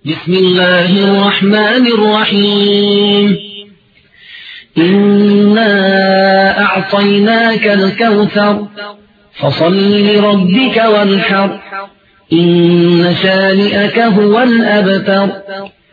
بسم الله الرحمن الرحيم إنا أعطيناك الكوثر فصل لربك وانحر إن شانئك هو الأبتر